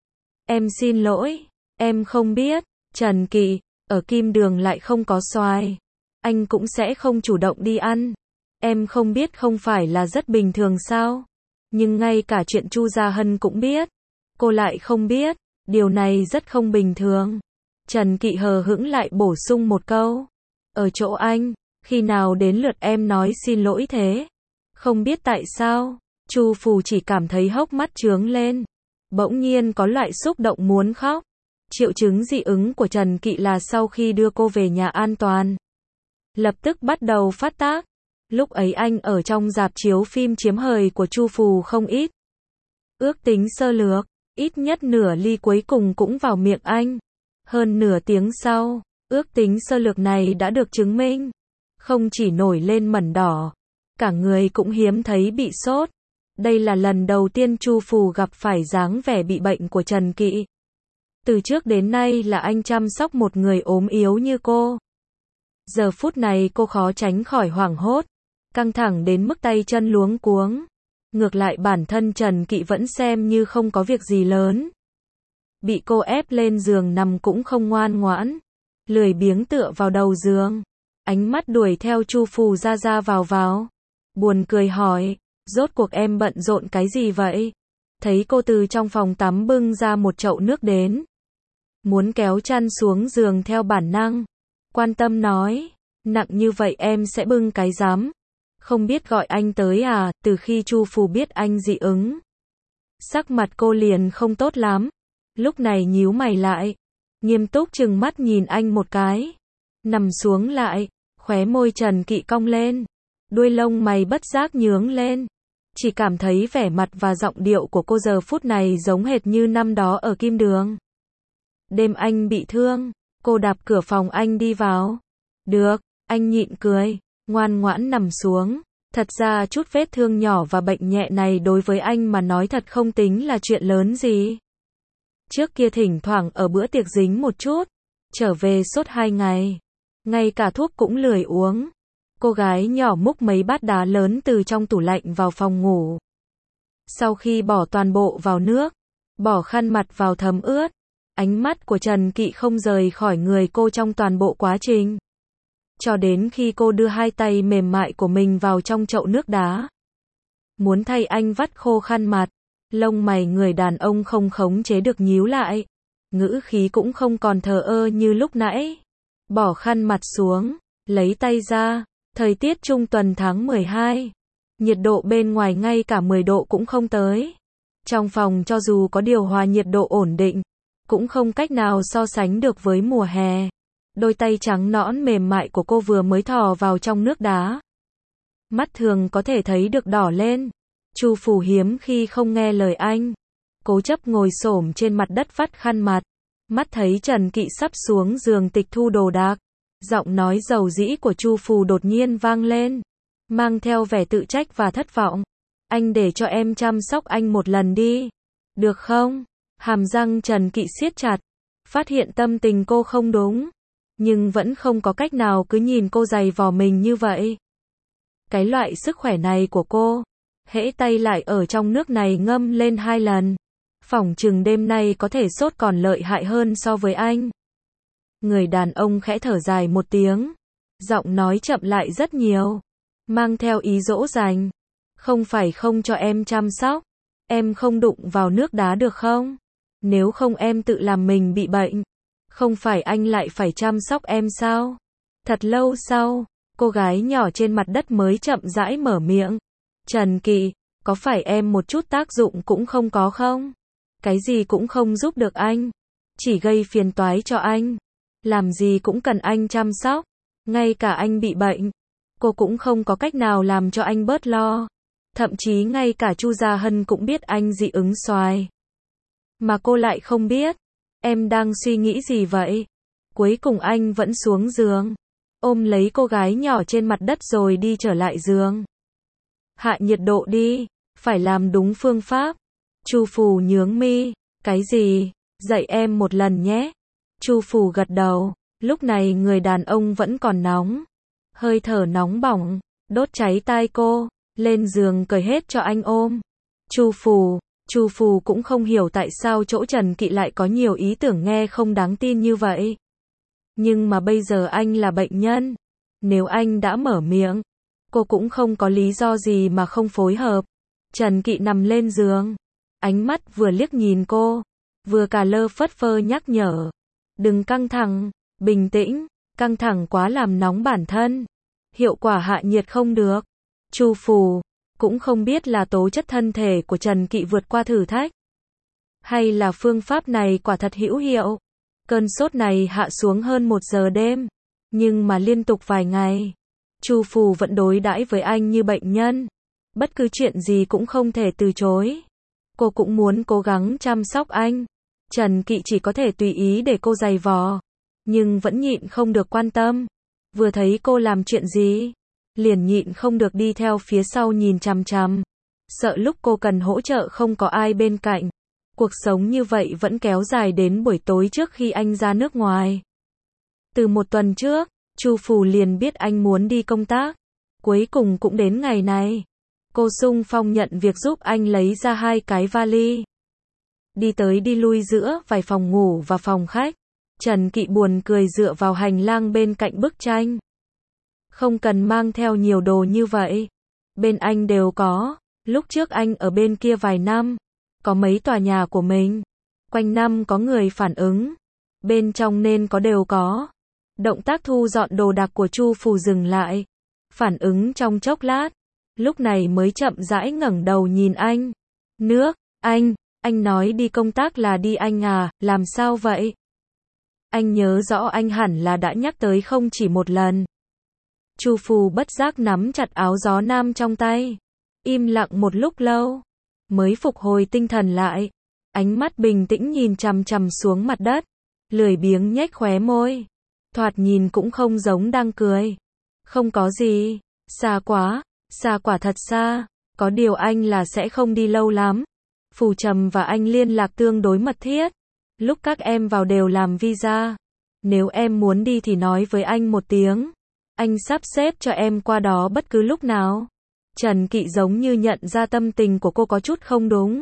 Em xin lỗi, em không biết. Trần Kỵ, ở Kim Đường lại không có xoài, anh cũng sẽ không chủ động đi ăn. Em không biết không phải là rất bình thường sao? Nhưng ngay cả chuyện Chu Gia Hân cũng biết, cô lại không biết, điều này rất không bình thường. Trần Kỵ hờ hững lại bổ sung một câu, ở chỗ anh, khi nào đến lượt em nói xin lỗi thế? Không biết tại sao, Chu Phù chỉ cảm thấy hốc mắt trướng lên, bỗng nhiên có loại xúc động muốn khóc. Triệu chứng dị ứng của Trần Kỵ là sau khi đưa cô về nhà an toàn, lập tức bắt đầu phát tác. Lúc ấy anh ở trong rạp chiếu phim chiếm hời của Chu Phù không ít. Ước tính sơ lược, ít nhất nửa ly cuối cùng cũng vào miệng anh. Hơn nửa tiếng sau, ước tính sơ lược này đã được chứng minh. Không chỉ nổi lên mẩn đỏ, cả người cũng hiếm thấy bị sốt. Đây là lần đầu tiên Chu Phù gặp phải dáng vẻ bị bệnh của Trần Kỵ. Từ trước đến nay là anh chăm sóc một người ốm yếu như cô. Giờ phút này cô khó tránh khỏi hoảng hốt, căng thẳng đến mức tay chân luống cuống. Ngược lại bản thân Trần Kỵ vẫn xem như không có việc gì lớn. Bị cô ép lên giường nằm cũng không ngoan ngoãn, lười biếng tựa vào đầu giường, ánh mắt đuổi theo Chu Phù ra ra vào vào. Buồn cười hỏi, rốt cuộc em bận rộn cái gì vậy? Thấy cô từ trong phòng tắm bưng ra một chậu nước đến, muốn kéo chăn xuống giường theo bản năng, quan tâm nói, nặng như vậy em sẽ bưng cái rắm, không biết gọi anh tới à? Từ khi Chu Phù biết anh dị ứng, sắc mặt cô liền không tốt lắm, lúc này nhíu mày lại, nghiêm túc trừng mắt nhìn anh một cái, nằm xuống lại, khóe môi Trần Kỵ cong lên, đuôi lông mày bất giác nhướng lên, chỉ cảm thấy vẻ mặt và giọng điệu của cô giờ phút này giống hệt như năm đó ở Kim Đường. Đêm anh bị thương, cô đạp cửa phòng anh đi vào. Được, anh nhịn cười, ngoan ngoãn nằm xuống. Thật ra chút vết thương nhỏ và bệnh nhẹ này đối với anh mà nói thật không tính là chuyện lớn gì. Trước kia thỉnh thoảng ở bữa tiệc dính một chút, trở về sốt 2 ngày, ngay cả thuốc cũng lười uống. Cô gái nhỏ múc mấy bát đá lớn từ trong tủ lạnh vào phòng ngủ. Sau khi bỏ toàn bộ vào nước, bỏ khăn mặt vào thấm ướt, ánh mắt của Trần Kỵ không rời khỏi người cô trong toàn bộ quá trình. Cho đến khi cô đưa 2 tay mềm mại của mình vào trong chậu nước đá. Muốn thay anh vắt khô khăn mặt, lông mày người đàn ông không khống chế được nhíu lại. Ngữ khí cũng không còn thờ ơ như lúc nãy. Bỏ khăn mặt xuống, lấy tay ra. Thời tiết trung tuần tháng 12, nhiệt độ bên ngoài ngay cả 10 độ cũng không tới. Trong phòng cho dù có điều hòa nhiệt độ ổn định, cũng không cách nào so sánh được với mùa hè. Đôi tay trắng nõn mềm mại của cô vừa mới thò vào trong nước đá. Mắt thường có thể thấy được đỏ lên. Chu Phù hiếm khi không nghe lời anh, cố chấp ngồi xổm trên mặt đất vắt khăn mặt. Mắt thấy Trần Kỵ sắp xuống giường tịch thu đồ đạc, giọng nói dầu dĩ của Chu Phù đột nhiên vang lên, mang theo vẻ tự trách và thất vọng. Anh để cho em chăm sóc anh một lần đi, được không? Hàm răng Trần Kỵ siết chặt, phát hiện tâm tình cô không đúng, nhưng vẫn không có cách nào cứ nhìn cô giày vò mình như vậy. Cái loại sức khỏe này của cô, hễ tay lại ở trong nước này ngâm lên 2 lần, phỏng chừng đêm nay có thể sốt còn lợi hại hơn so với anh. Người đàn ông khẽ thở dài một tiếng, giọng nói chậm lại rất nhiều, mang theo ý dỗ dành. Không phải không cho em chăm sóc, em không đụng vào nước đá được không? Nếu không em tự làm mình bị bệnh, không phải anh lại phải chăm sóc em sao? Thật lâu sau, cô gái nhỏ trên mặt đất mới chậm rãi mở miệng. Trần Kỵ, có phải em một chút tác dụng cũng không có không? Cái gì cũng không giúp được anh, chỉ gây phiền toái cho anh. Làm gì cũng cần anh chăm sóc, ngay cả anh bị bệnh, cô cũng không có cách nào làm cho anh bớt lo. Thậm chí ngay cả Chu Gia Hân cũng biết anh dị ứng xoài, mà cô lại không biết. Em đang suy nghĩ gì vậy? Cuối cùng anh vẫn xuống giường, ôm lấy cô gái nhỏ trên mặt đất rồi đi trở lại giường. Hạ nhiệt độ đi, phải làm đúng phương pháp. Chu Phù nhướng mi, cái gì? Dạy em một lần nhé. Chu Phù gật đầu, lúc này người đàn ông vẫn còn nóng. Hơi thở nóng bỏng, đốt cháy tai cô, lên giường cởi hết cho anh ôm. Chu Phù cũng không hiểu tại sao chỗ Trần Kỵ lại có nhiều ý tưởng nghe không đáng tin như vậy. Nhưng mà bây giờ anh là bệnh nhân, nếu anh đã mở miệng, cô cũng không có lý do gì mà không phối hợp. Trần Kỵ nằm lên giường, ánh mắt vừa liếc nhìn cô, vừa cà lơ phất phơ nhắc nhở. Đừng căng thẳng, bình tĩnh, căng thẳng quá làm nóng bản thân. Hiệu quả hạ nhiệt không được. Chu Phù cũng không biết là tố chất thân thể của Trần Kỵ vượt qua thử thách, hay là phương pháp này quả thật hữu hiệu. Cơn sốt này hạ xuống hơn 1 giờ đêm, nhưng mà liên tục vài ngày, Chu Phù vẫn đối đãi với anh như bệnh nhân. Bất cứ chuyện gì cũng không thể từ chối. Cô cũng muốn cố gắng chăm sóc anh. Trần Kỵ chỉ có thể tùy ý để cô giày vò, nhưng vẫn nhịn không được quan tâm. Vừa thấy cô làm chuyện gì, liền nhịn không được đi theo phía sau nhìn chằm chằm. Sợ lúc cô cần hỗ trợ không có ai bên cạnh. Cuộc sống như vậy vẫn kéo dài đến buổi tối trước khi anh ra nước ngoài. Từ 1 tuần trước, Chu Phù liền biết anh muốn đi công tác. Cuối cùng cũng đến ngày này. Cô xung phong nhận việc giúp anh lấy ra 2 cái vali. Đi tới đi lui giữa vài phòng ngủ và phòng khách. Trần Kỵ buồn cười dựa vào hành lang bên cạnh bức tranh. Không cần mang theo nhiều đồ như vậy. Bên anh đều có. Lúc trước anh ở bên kia vài năm. Có mấy tòa nhà của mình. Quanh năm có người phản ứng. Bên trong nên có đều có. Động tác thu dọn đồ đạc của Chu Phù dừng lại. Phản ứng trong chốc lát. Lúc này mới chậm rãi ngẩng đầu nhìn anh. Nước, anh nói đi công tác là đi anh à, làm sao vậy? Anh nhớ rõ anh hẳn là đã nhắc tới không chỉ một lần. Chu Phù bất giác nắm chặt áo gió nam trong tay. Im lặng một lúc lâu. Mới phục hồi tinh thần lại. Ánh mắt bình tĩnh nhìn chằm chằm xuống mặt đất. Lười biếng nhếch khóe môi. Thoạt nhìn cũng không giống đang cười. Không có gì. Xa quá. Xa quả thật xa. Có điều anh là sẽ không đi lâu lắm. Phù Trầm và anh liên lạc tương đối mật thiết. Lúc các em vào đều làm visa. Nếu em muốn đi thì nói với anh một tiếng. Anh sắp xếp cho em qua đó bất cứ lúc nào. Trần Kỵ giống như nhận ra tâm tình của cô có chút không đúng.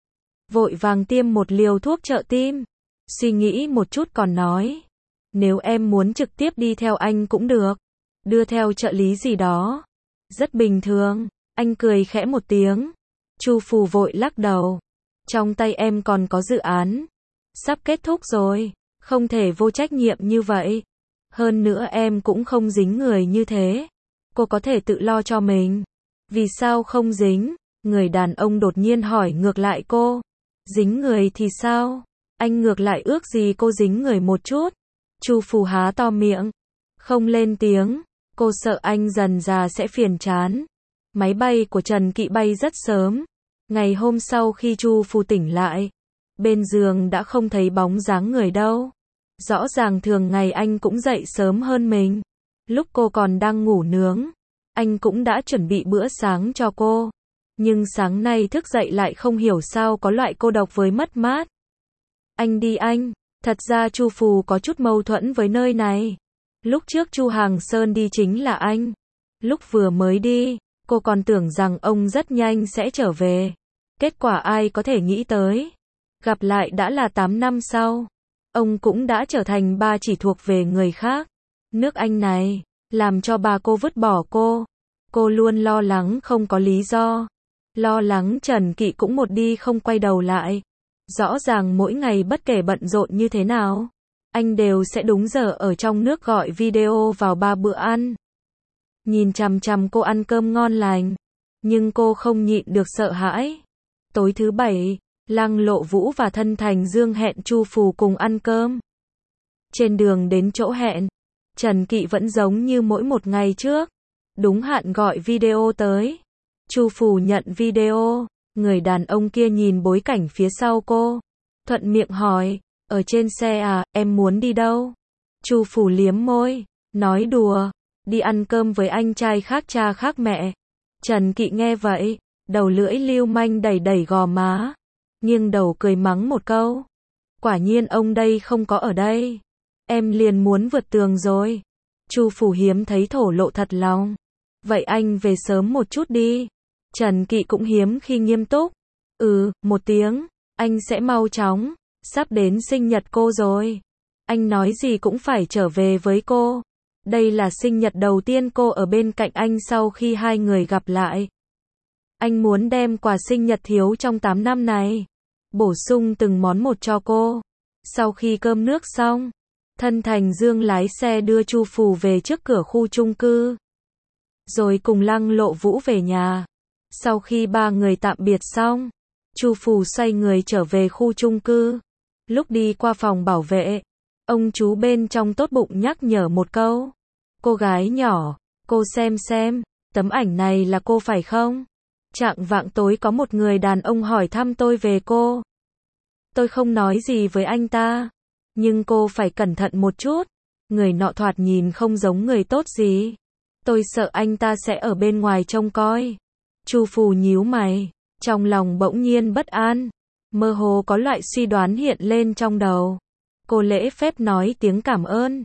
Vội vàng tiêm một liều thuốc trợ tim. Suy nghĩ một chút còn nói. Nếu em muốn trực tiếp đi theo anh cũng được. Đưa theo trợ lý gì đó. Rất bình thường. Anh cười khẽ một tiếng. Chu Phù vội lắc đầu. Trong tay em còn có dự án. Sắp kết thúc rồi. Không thể vô trách nhiệm như vậy. Hơn nữa em cũng không dính người như thế. Cô có thể tự lo cho mình. Vì sao không dính? Người đàn ông đột nhiên hỏi ngược lại cô. Dính người thì sao? Anh ngược lại ước gì cô dính người một chút. Chu Phù há to miệng. Không lên tiếng. Cô sợ anh dần già sẽ phiền chán. Máy bay của Trần Kỵ bay rất sớm. Ngày hôm sau khi Chu Phù tỉnh lại. Bên giường đã không thấy bóng dáng người đâu. Rõ ràng thường ngày anh cũng dậy sớm hơn mình. Lúc cô còn đang ngủ nướng. Anh cũng đã chuẩn bị bữa sáng cho cô. Nhưng sáng nay thức dậy lại không hiểu sao có loại cô độc với mất mát. Anh đi anh. Thật ra Chu Phù có chút mâu thuẫn với nơi này. Lúc trước Chu Hàng Sơn đi chính là anh. Lúc vừa mới đi, cô còn tưởng rằng ông rất nhanh sẽ trở về. Kết quả ai có thể nghĩ tới. Gặp lại đã là 8 năm sau. Ông cũng đã trở thành ba chỉ thuộc về người khác. Nước Anh này, làm cho bà cô vứt bỏ cô. Cô luôn lo lắng không có lý do. Lo lắng Trần Kỵ cũng một đi không quay đầu lại. Rõ ràng mỗi ngày bất kể bận rộn như thế nào, anh đều sẽ đúng giờ ở trong nước gọi video vào 3 bữa ăn. Nhìn chằm chằm cô ăn cơm ngon lành. Nhưng cô không nhịn được sợ hãi. Tối thứ Bảy, Lăng Lộ Vũ và Thân Thành Dương hẹn Chu Phù cùng ăn cơm. Trên đường đến chỗ hẹn, Trần Kỵ vẫn giống như mỗi một ngày trước. Đúng hạn gọi video tới. Chu Phù nhận video. Người đàn ông kia nhìn bối cảnh phía sau cô. Thuận miệng hỏi. Ở trên xe à, em muốn đi đâu? Chu Phù liếm môi. Nói đùa. Đi ăn cơm với anh trai khác cha khác mẹ. Trần Kỵ nghe vậy. Đầu lưỡi lưu manh đẩy đẩy gò má. Nghiêng đầu cười mắng một câu. Quả nhiên ông đây không có ở đây. Em liền muốn vượt tường rồi. Chu Phù hiếm thấy thổ lộ thật lòng. Vậy anh về sớm một chút đi. Trần Kỵ cũng hiếm khi nghiêm túc. Một tiếng. Anh sẽ mau chóng. Sắp đến sinh nhật cô rồi. Anh nói gì cũng phải trở về với cô. Đây là sinh nhật đầu tiên cô ở bên cạnh anh sau khi hai người gặp lại. Anh muốn đem quà sinh nhật thiếu trong 8 năm này. Bổ sung từng món một cho cô. Sau khi cơm nước xong, Thân Thành Dương lái xe đưa Chu Phù về trước cửa khu chung cư. Rồi cùng Lăng Lộ Vũ về nhà. Sau khi ba người tạm biệt xong, Chu Phù xoay người trở về khu chung cư. Lúc đi qua phòng bảo vệ, ông chú bên trong tốt bụng nhắc nhở một câu. Cô gái nhỏ, cô xem, tấm ảnh này là cô phải không? Chạng vạng tối có một người đàn ông hỏi thăm tôi về cô. Tôi không nói gì với anh ta. Nhưng cô phải cẩn thận một chút. Người nọ thoạt nhìn không giống người tốt gì. Tôi sợ anh ta sẽ ở bên ngoài trông coi. Chu Phù nhíu mày. Trong lòng bỗng nhiên bất an. Mơ hồ có loại suy đoán hiện lên trong đầu. Cô lễ phép nói tiếng cảm ơn.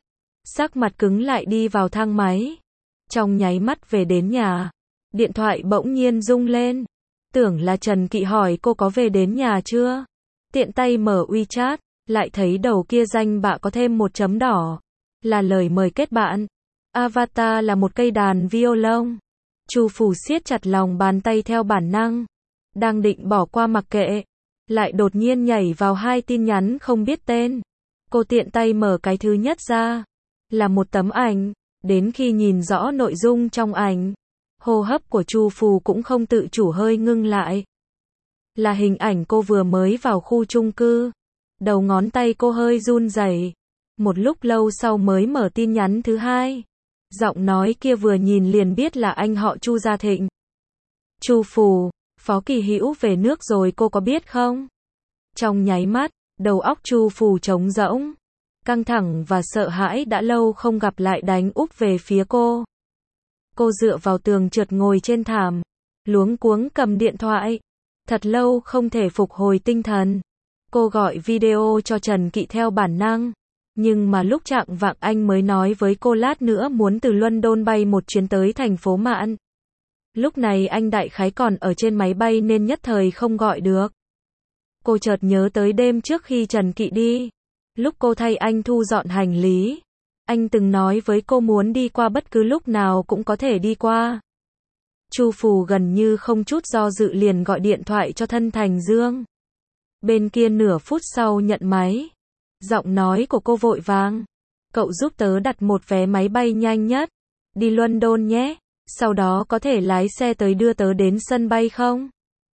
sắc mặt cứng lại đi vào thang máy. Trong nháy mắt về đến nhà, điện thoại bỗng nhiên rung lên. Tưởng là Trần Kỵ hỏi cô có về đến nhà chưa? Tiện tay mở WeChat, lại thấy đầu kia danh bạ có thêm một chấm đỏ. Là lời mời kết bạn. Avatar là một cây đàn violon. Chu Phủ siết chặt lòng bàn tay theo bản năng. Đang định bỏ qua mặc kệ. Lại đột nhiên nhảy vào 2 tin nhắn không biết tên. Cô tiện tay mở cái thứ nhất ra. Là một tấm ảnh. Đến khi nhìn rõ nội dung trong ảnh, hô hấp của Chu Phù cũng không tự chủ hơi ngưng lại. Là hình ảnh cô vừa mới vào khu chung cư. Đầu ngón tay cô hơi run rẩy. Một lúc lâu sau mới mở tin nhắn thứ hai. Giọng nói kia vừa nhìn liền biết là anh họ Chu Gia Thịnh. Chu Phù, Phó Kỳ Hữu về nước rồi cô có biết không? Trong nháy mắt, đầu óc Chu Phù trống rỗng. Căng thẳng và sợ hãi đã lâu không gặp lại đánh úp về phía cô. Cô dựa vào tường trượt ngồi trên thảm, luống cuống cầm điện thoại. Thật lâu không thể phục hồi tinh thần. Cô gọi video cho Trần Kỵ theo bản năng. Nhưng mà lúc chạng vạng anh mới nói với cô lát nữa muốn từ London bay một chuyến tới thành phố Mạn. Lúc này anh đại khái còn ở trên máy bay nên nhất thời không gọi được. Cô chợt nhớ tới đêm trước khi Trần Kỵ đi. Lúc cô thay anh thu dọn hành lý, anh từng nói với cô muốn đi qua bất cứ lúc nào cũng có thể đi qua. Chu Phù gần như không chút do dự liền gọi điện thoại cho Thân Thành Dương. Bên kia nửa phút sau nhận máy. Giọng nói của cô vội vàng. Cậu giúp tớ đặt một vé máy bay nhanh nhất. Đi London nhé. Sau đó có thể lái xe tới đưa tớ đến sân bay không?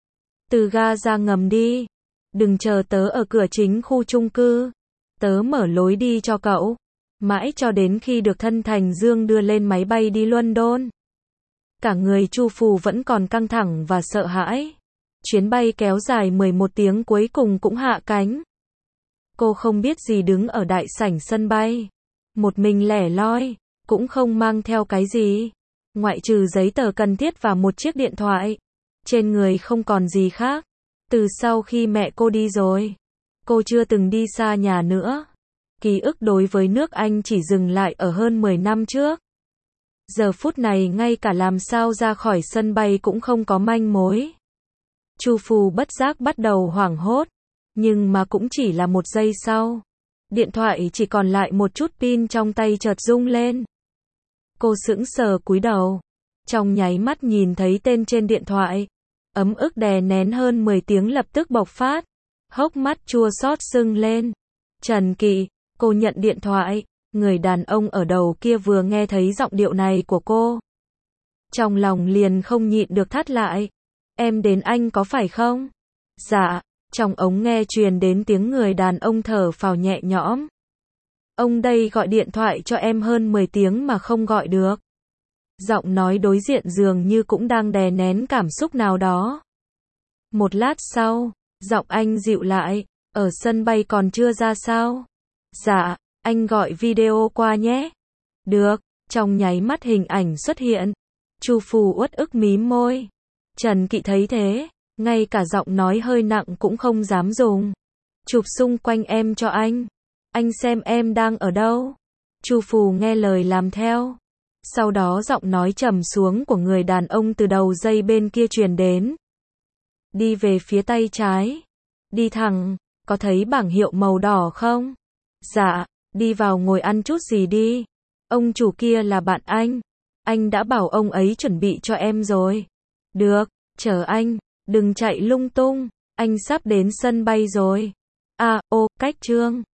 Từ ga ra ngầm đi. Đừng chờ tớ ở cửa chính khu chung cư. Tớ mở lối đi cho cậu. Mãi cho đến khi được Thân Thành Dương đưa lên máy bay đi London. Cả người Chu Phù vẫn còn căng thẳng và sợ hãi. Chuyến bay kéo dài 11 tiếng cuối cùng cũng hạ cánh. Cô không biết gì đứng ở đại sảnh sân bay. Một mình lẻ loi, cũng không mang theo cái gì. Ngoại trừ giấy tờ cần thiết và một chiếc điện thoại. Trên người không còn gì khác. Từ sau khi mẹ cô đi rồi, cô chưa từng đi xa nhà nữa. Ký ức đối với nước Anh chỉ dừng lại ở hơn 10 năm trước. Giờ phút này ngay cả làm sao ra khỏi sân bay cũng không có manh mối. Chu Phù bất giác bắt đầu hoảng hốt. Nhưng mà cũng chỉ là một giây sau. Điện thoại chỉ còn lại một chút pin trong tay chợt rung lên. Cô sững sờ cúi đầu. Trong nháy mắt nhìn thấy tên trên điện thoại. Ấm ức đè nén hơn 10 tiếng lập tức bộc phát. Hốc mắt chua xót sưng lên. Trần Kỵ, cô nhận điện thoại. Người đàn ông ở đầu kia vừa nghe thấy giọng điệu này của cô. Trong lòng liền không nhịn được thắt lại. Em đến anh có phải không? Dạ. Trong ống nghe truyền đến tiếng người đàn ông thở phào nhẹ nhõm. Ông đây gọi điện thoại cho em hơn 10 tiếng mà không gọi được. Giọng nói đối diện dường như cũng đang đè nén cảm xúc nào đó. Một lát sau, giọng anh dịu lại. Ở sân bay còn chưa ra sao? Dạ, anh gọi video qua nhé. Được, trong nháy mắt hình ảnh xuất hiện. Chu Phù uất ức mím môi. Trần Kỵ thấy thế, ngay cả giọng nói hơi nặng cũng không dám dùng. Chụp xung quanh em cho anh. Anh xem em đang ở đâu. Chu Phù nghe lời làm theo. Sau đó giọng nói trầm xuống của người đàn ông từ đầu dây bên kia truyền đến. Đi về phía tay trái. Đi thẳng, có thấy bảng hiệu màu đỏ không? Dạ, đi vào ngồi ăn chút gì đi. Ông chủ kia là bạn anh đã bảo ông ấy chuẩn bị cho em rồi. Được, chờ anh, đừng chạy lung tung, anh sắp đến sân bay rồi. À, ô, cách Trương.